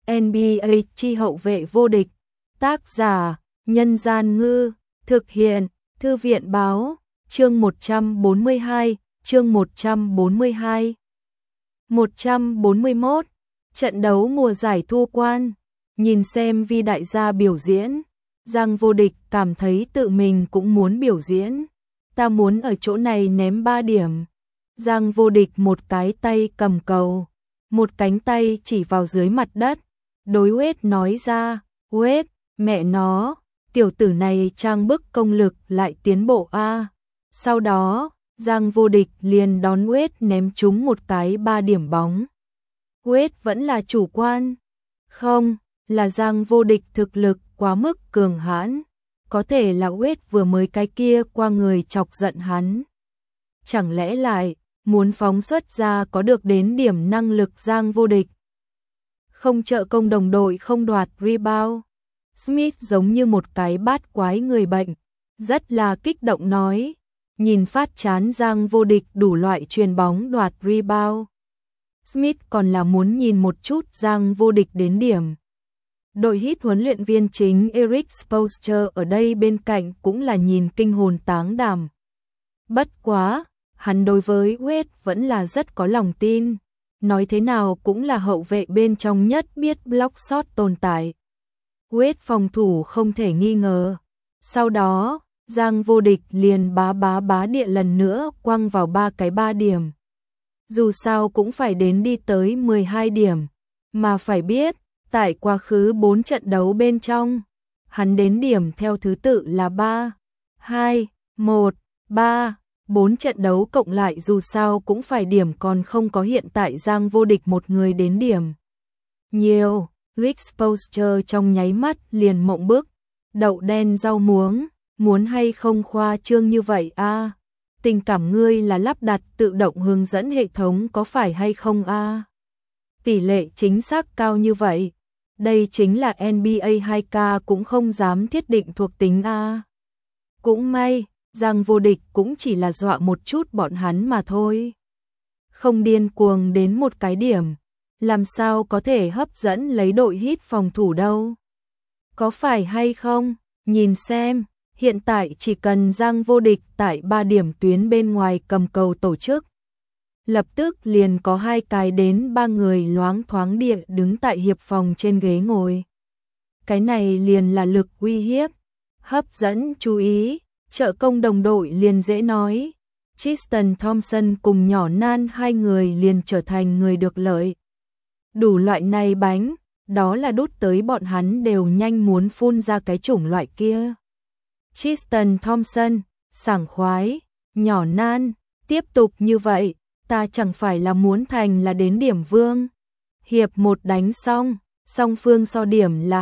NBA chi hậu vệ vô địch. Tác giả: Nhân Gian Ngư. Thực hiện: Thư viện Báo. Chương 142. Chương 142. 141. Trận đấu mùa giải thu quan. Nhìn xem Vi đại gia biểu diễn, Giang Vô Địch cảm thấy tự mình cũng muốn biểu diễn. Ta muốn ở chỗ này ném 3 điểm. Giang Vô Địch một cái tay cầm cầu, một cánh tay chỉ vào dưới mặt đất, đối Wade nói ra, Wade, mẹ nó, tiểu tử này trang bức công lực lại tiến bộ a. Sau đó, Giang Vô Địch liền đón Wade ném trúng một cái 3 điểm bóng. Wade vẫn là chủ quan. Không, là Giang Vô Địch thực lực quá mức cường hãn. Có thể là Wade vừa mới cái kia qua người chọc giận hắn. Chẳng lẽ lại muốn phóng xuất ra có được đến điểm năng lực Giang Vô Địch. Không trợ công đồng đội, không đoạt rebound. Smith giống như một cái bát quái người bệnh, rất là kích động nói, nhìn phát chán Giang Vô Địch đủ loại chuyền bóng đoạt rebound. Smith còn là muốn nhìn một chút Giang Vô Địch đến điểm. Đội Heat huấn luyện viên chính Erik Spoelstra ở đây bên cạnh cũng là nhìn kinh hồn táng đảm. Bất quá, hắn đối với Wade vẫn là rất có lòng tin, nói thế nào cũng là hậu vệ bên trong nhất biết block shot tồn tại. Wade phòng thủ không thể nghi ngờ. Sau đó, Giang Vô Địch liền bá địa lần nữa quăng vào 3 điểm. Dù sao cũng phải đến đi tới 12 điểm, mà phải biết, tại quá khứ 4 trận đấu bên trong, hắn đến điểm theo thứ tự là 3, 2, 1, 3, 4 trận đấu cộng lại dù sao cũng phải điểm, còn không có hiện tại Giang Vô Địch một người đến điểm nhiều. Rick Spoelstra trong nháy mắt liền mộng bức, đậu đen rau muống, muốn hay không khoa trương như vậy a? Tình cảm ngươi là lắp đặt tự động hướng dẫn hệ thống có phải hay không a? Tỷ lệ chính xác cao như vậy, đây chính là NBA 2K cũng không dám thiết định thuộc tính a. Cũng may, Giang Vô Địch cũng chỉ là dọa một chút bọn hắn mà thôi. Không điên cuồng đến một cái điểm, làm sao có thể hấp dẫn lấy đội Heat phòng thủ đâu. Có phải hay không? Nhìn xem, hiện tại chỉ cần Giang Vô Địch tại 3 điểm tuyến bên ngoài cầm cầu tổ chức, lập tức liền có 2 đến 3 người loáng thoáng địa đứng tại hiệp phòng trên ghế ngồi. Cái này liền là lực uy hiếp, hấp dẫn chú ý, trợ công đồng đội liền dễ nói. Tristan Thompson cùng nhỏ Nan hai người liền trở thành người được lợi. Đủ loại này bánh, đó là đút tới bọn hắn đều nhanh muốn phun ra cái chủng loại kia. Tristan Thompson, sảng khoái, nhỏ Nan, tiếp tục như vậy, ta chẳng phải là muốn thành là đến điểm vương. Hiệp 1 đánh xong, song phương so điểm là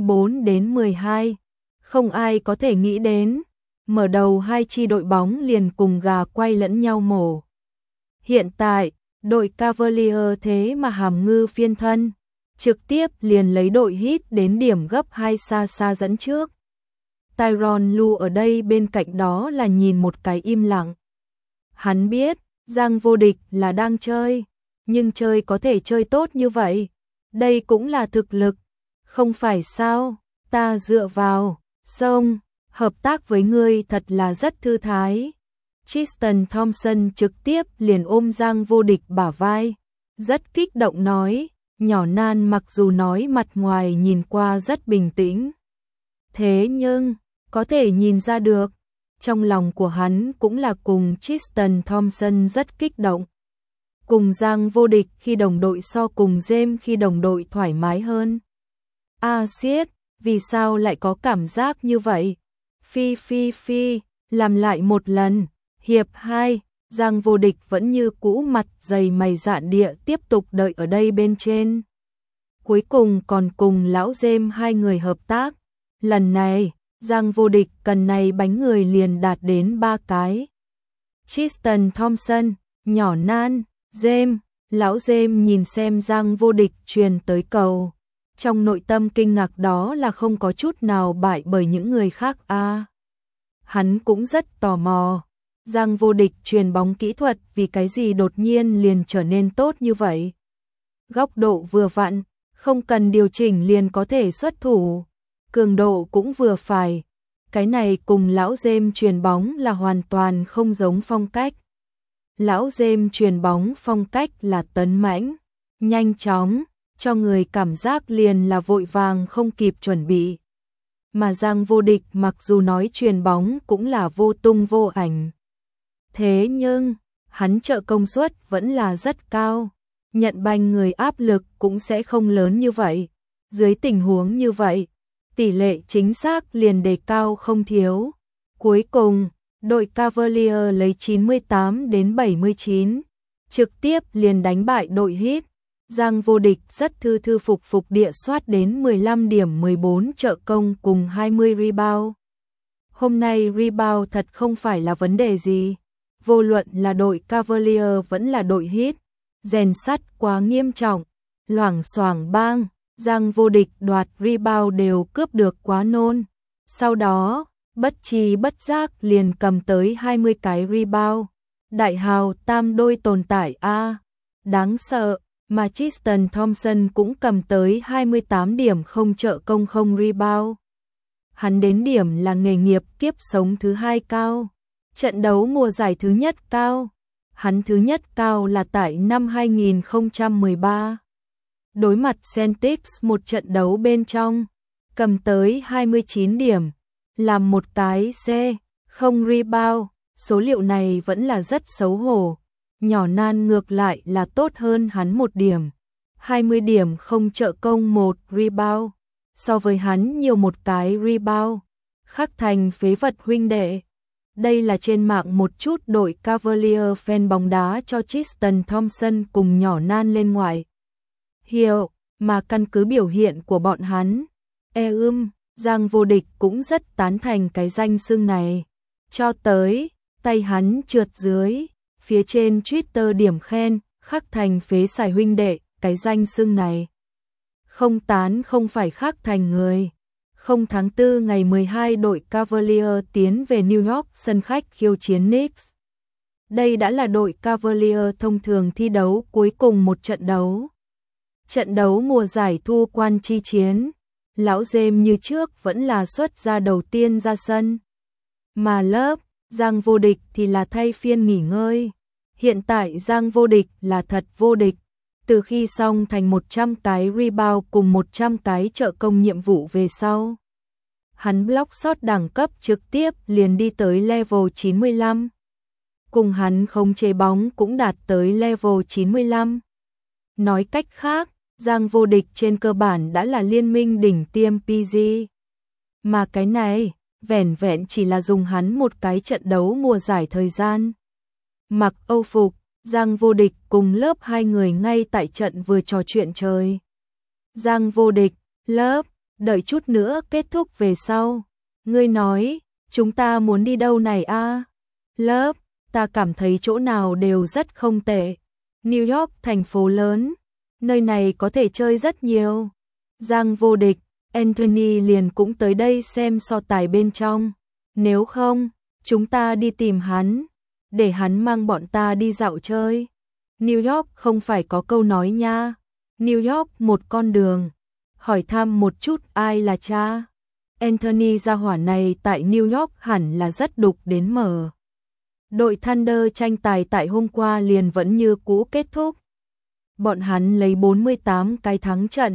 24-12. Không ai có thể nghĩ đến, mở đầu hai chi đội bóng liền cùng gà quay lẫn nhau mổ. Hiện tại, đội Cavalier thế mà hàm ngư phiên thân, trực tiếp liền lấy đội Heat đến điểm gấp 2 xa dẫn trước. Tyronn Lue ở đây bên cạnh đó là nhìn một cái im lặng. Hắn biết, Giang Vô Địch là đang chơi, nhưng chơi có thể chơi tốt như vậy, đây cũng là thực lực, không phải sao? Ta dựa vào, xong, hợp tác với ngươi thật là rất thư thái. Tristan Thompson trực tiếp liền ôm Giang Vô Địch bả vai, rất kích động nói, nhỏ Nan mặc dù nói mặt ngoài nhìn qua rất bình tĩnh, thế nhưng, có thể nhìn ra được, trong lòng của hắn cũng là cùng Tristan Thompson rất kích động. Cùng Giang Vô Địch khi đồng đội so cùng James khi đồng đội thoải mái hơn. Siết, vì sao lại có cảm giác như vậy? Phi, làm lại một lần. Hiệp 2, Giang Vô Địch vẫn như cũ mặt dày mày dạn địa tiếp tục đợi ở đây bên trên. Cuối cùng còn cùng lão James hai người hợp tác. Lần này, Giang Vô Địch cần này bánh người liền đạt đến 3 cái. Tristan Thompson, nhỏ Nan, James, lão James nhìn xem Giang Vô Địch truyền tới cầu. Trong nội tâm kinh ngạc đó là không có chút nào bại bởi những người khác a. Hắn cũng rất tò mò. Giang Vô Địch truyền bóng kỹ thuật vì cái gì đột nhiên liền trở nên tốt như vậy? Góc độ vừa vặn, không cần điều chỉnh liền có thể xuất thủ, cường độ cũng vừa phải. Cái này cùng lão James chuyền bóng là hoàn toàn không giống phong cách. Lão James chuyền bóng phong cách là tấn mãnh, nhanh chóng, cho người cảm giác liền là vội vàng không kịp chuẩn bị. Mà Giang Vô Địch mặc dù nói chuyền bóng cũng là vô tung vô ảnh. Thế nhưng, hắn trợ công suất vẫn là rất cao, nhận banh người áp lực cũng sẽ không lớn như vậy. Dưới tình huống như vậy, tỷ lệ chính xác liền đề cao không thiếu. Cuối cùng, đội Cavalier lấy 98-79, trực tiếp liền đánh bại đội Heat. Giang Vô Địch rất thư phục địa soát đến 15 điểm 14 trợ công cùng 20 rebound. Hôm nay rebound thật không phải là vấn đề gì. Vô luận là đội Cavalier vẫn là đội Heat, rèn sắt quá nghiêm trọng, loảng xoảng bang, Giang Vô Địch đoạt rebound đều cướp được quá nôn. Sau đó, bất chi bất giác liền cầm tới 20 cái rebound. Đại hào tam đôi tồn tại a, đáng sợ, mà Tristan Thompson cũng cầm tới 28 điểm không trợ công không rebound. Hắn đến điểm là nghề nghiệp kiếp sống thứ 2 cao. Trận đấu mùa giải thứ nhất cao, hắn thứ nhất cao là tại năm 2013. Đối mặt Celtics một trận đấu bên trong, cầm tới 29 điểm, làm một cái C, không rebound, số liệu này vẫn là rất xấu hổ. Nhỏ nan ngược lại là tốt hơn hắn một điểm, 20 điểm không trợ công một rebound, so với hắn nhiều một cái rebound. Khắc Thành phế vật huynh đệ. Đây là trên mạng một chút đội Cavalier fan bóng đá cho Tristan Thompson cùng nhỏ nan lên ngoại hiệu, mà căn cứ biểu hiện của bọn hắn, Giang Vô Địch cũng rất tán thành cái danh xưng này. Cho tới, tay hắn trượt dưới, phía trên Twitter điểm khen, Khắc Thành phế xài huynh đệ, cái danh xưng này. Không tán không phải Khắc Thành người. Không tháng 4 ngày 12 đội Cavalier tiến về New York sân khách khiêu chiến Knicks. Đây đã là đội Cavalier thông thường thi đấu cuối cùng một trận đấu. Trận đấu mùa giải thu quan chi chiến, lão James như trước vẫn là xuất ra đầu tiên ra sân. Mà lớp, Giang Vô Địch thì là thay phiên nghỉ ngơi. Hiện tại Giang Vô Địch là thật vô địch. Từ khi xong thành 100 cái rebound cùng 100 cái trợ công nhiệm vụ về sau, hắn block shot đẳng cấp trực tiếp liền đi tới level 95. Cùng hắn khống chế bóng cũng đạt tới level 95. Nói cách khác, Giang Vô Địch trên cơ bản đã là liên minh đỉnh tiêm PG. Mà cái này, vẻn vẹn chỉ là dùng hắn một cái trận đấu mùa giải thời gian. Mặc Âu phục, Giang Vô Địch cùng lớp hai người ngay tại trận vừa trò chuyện chơi. Giang Vô Địch, lớp, đợi chút nữa kết thúc về sau. Ngươi nói, chúng ta muốn đi đâu này a? Lớp, ta cảm thấy chỗ nào đều rất không tệ. New York thành phố lớn, nơi này có thể chơi rất nhiều. Giang Vô Địch, Anthony liền cũng tới đây xem so tài bên trong. Nếu không, chúng ta đi tìm hắn, để hắn mang bọn ta đi dạo chơi. New York không phải có câu nói nha. New York một con đường. Hỏi thăm một chút ai là cha. Anthony gia hỏa này tại New York hẳn là rất đục đến mở. Đội Thunder tranh tài tại hôm qua liền vẫn như cũ kết thúc. Bọn hắn lấy 48 cái thắng trận,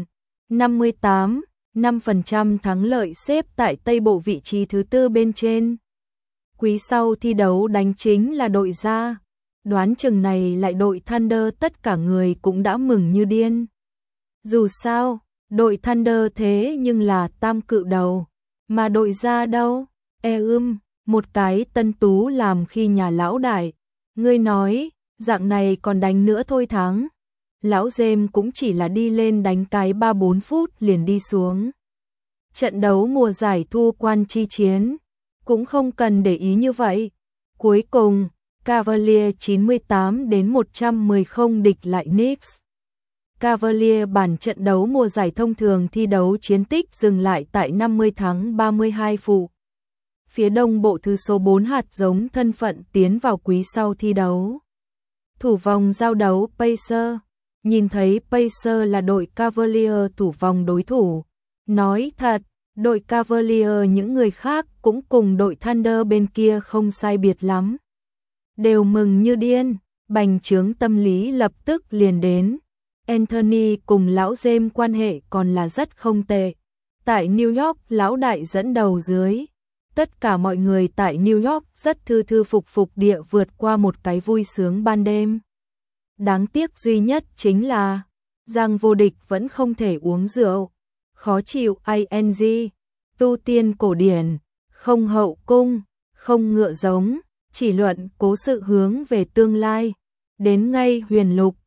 5% thắng lợi xếp tại Tây Bộ vị trí thứ 4 bên trên. Quý sau thi đấu đánh chính là đội ra. Đoán chừng này lại đội Thunder tất cả người cũng đã mừng như điên. Dù sao, đội Thunder thế nhưng là tam cự đầu. Mà đội ra đâu? Một cái tân tú làm khi nhà lão đại. Ngươi nói, dạng này còn đánh nữa thôi thắng. Lão James cũng chỉ là đi lên đánh cái 3-4 phút liền đi xuống. Trận đấu mùa giải thu quan chi chiến, cũng không cần để ý như vậy. Cuối cùng, Cavalier 98-110 không địch lại Knicks. Cavalier bản trận đấu mùa giải thông thường thi đấu chiến tích dừng lại tại 50 thắng 32 phụ. Phía đông bộ thứ số 4 hạt giống thân phận tiến vào quý sau thi đấu. Thủ vòng giao đấu Pacers. nhìn thấy Pacer là đội Cavalier thủ vòng đối thủ. Nói thật, đội Cavalier những người khác cũng cùng đội Thunder bên kia không sai biệt lắm. Đều mừng như điên, bành trướng tâm lý lập tức liền đến. Anthony cùng lão James quan hệ còn là rất không tệ. Tại New York, lão đại dẫn đầu dưới. Tất cả mọi người tại New York rất thư thư phục phục địa vượt qua một cái vui sướng ban đêm. Đáng tiếc duy nhất chính là Giang Vô Địch vẫn không thể uống rượu. Khó chịu ing, tu tiên cổ điển, không hậu cung, không ngựa giống, chỉ luận cố sự hướng về tương lai. Đến ngay Huyền Lục,